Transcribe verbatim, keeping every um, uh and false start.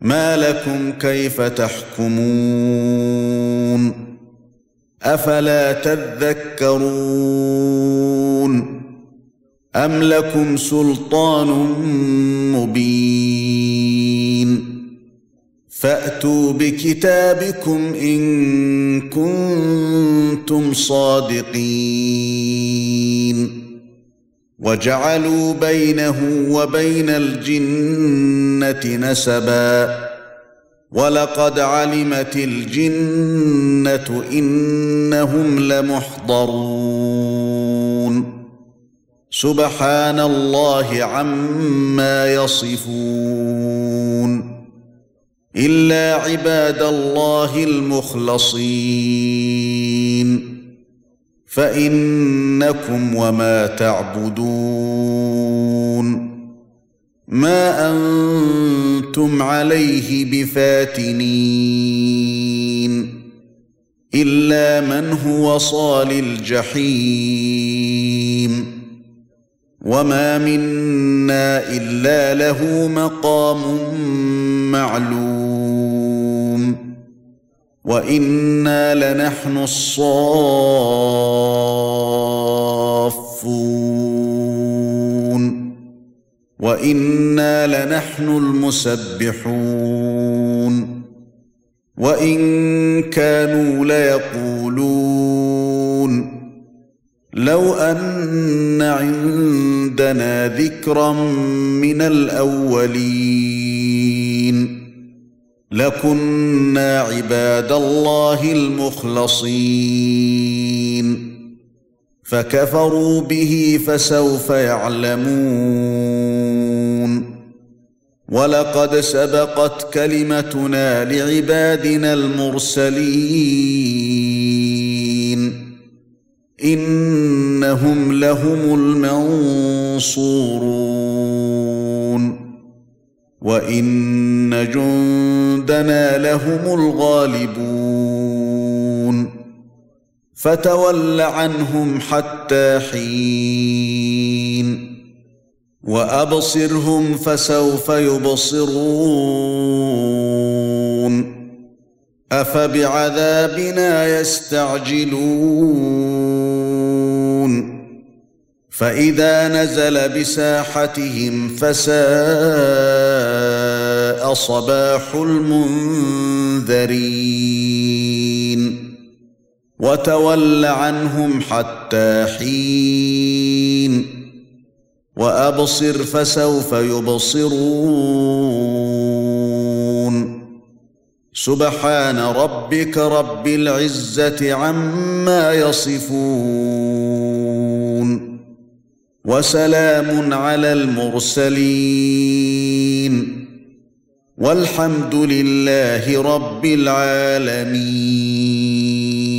ما لكم كيف تحكمون أفلا تذكرون أم لكم سلطان مبين فأتوا بكتابكم إن كنتم صادقين وجعلوا بينه وبين الجنة نسبا ولقد علمت الجنة إنهم لمحضرون سبحان الله عما يصفون إلا عباد الله المخلصين فإنكم وما تعبدون ما أنتم عليه بفاتنين إلا من هو صال الجحيم وما منا إلا له مقام معلوم وإنا لنحن الصافون وإنا لنحن المسبحون وإن كانوا ليقولون لو أن عندنا ذكرا من الأولين لكنا عباد الله المخلصين فكفروا به فسوف يعلمون ولقد سبقت كلمتنا لعبادنا المرسلين إنهم لهم المنصورون وإن جندنا لهم الغالبون فتول عنهم حتى حين وأبصرهم فسوف يبصرون أفبعذابنا يستعجلون فإذا نزل بساحتهم فساء صباح المنذرين وتول عنهم حتى حين وأبصر فسوف يبصرون سبحان ربك رب العزة عما يصفون وسلام على المرسلين والحمد لله رب العالمين.